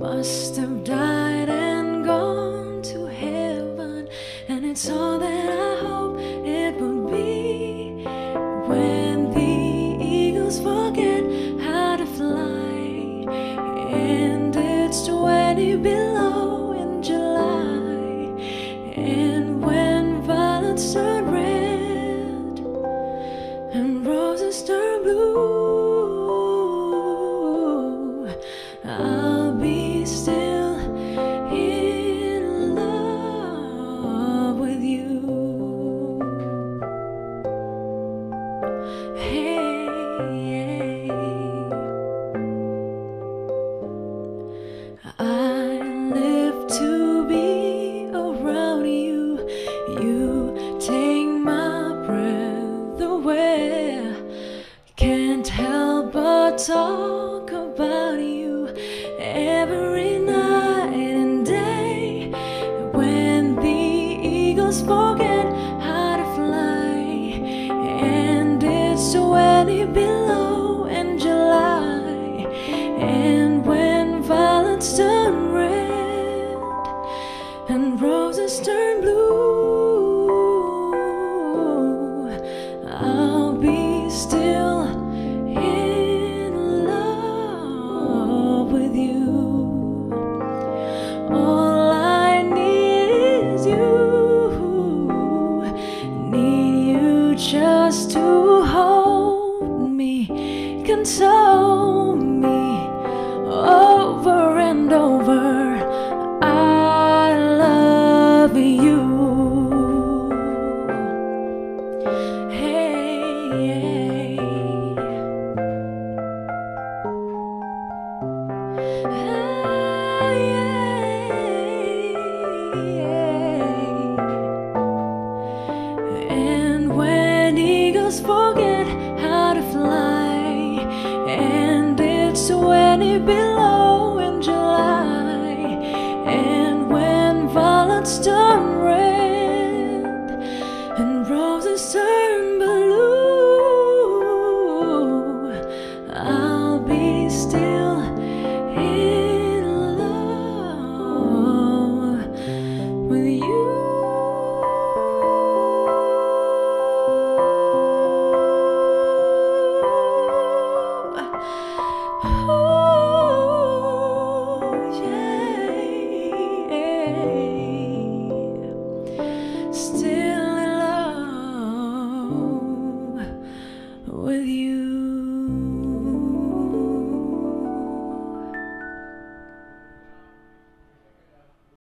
must have died and gone to heaven, and it's all that I hope it would be. When the eagles forget how to fly, and it's 20 below in July, and when violets turn red and roses turn blue, I'll be still in love with you. Hey, I live to be around you. You take my breath away. Can't help but talk about you every night and day. When the eagles forget how to fly, and it's 20 below in July, and when violets turn red and roses turn blue, I'll be still in love with you. All I need is you, need you just to hold me, console me over and over. I love you. Hey, and when eagles forget how to fly, and it's 20 below in July,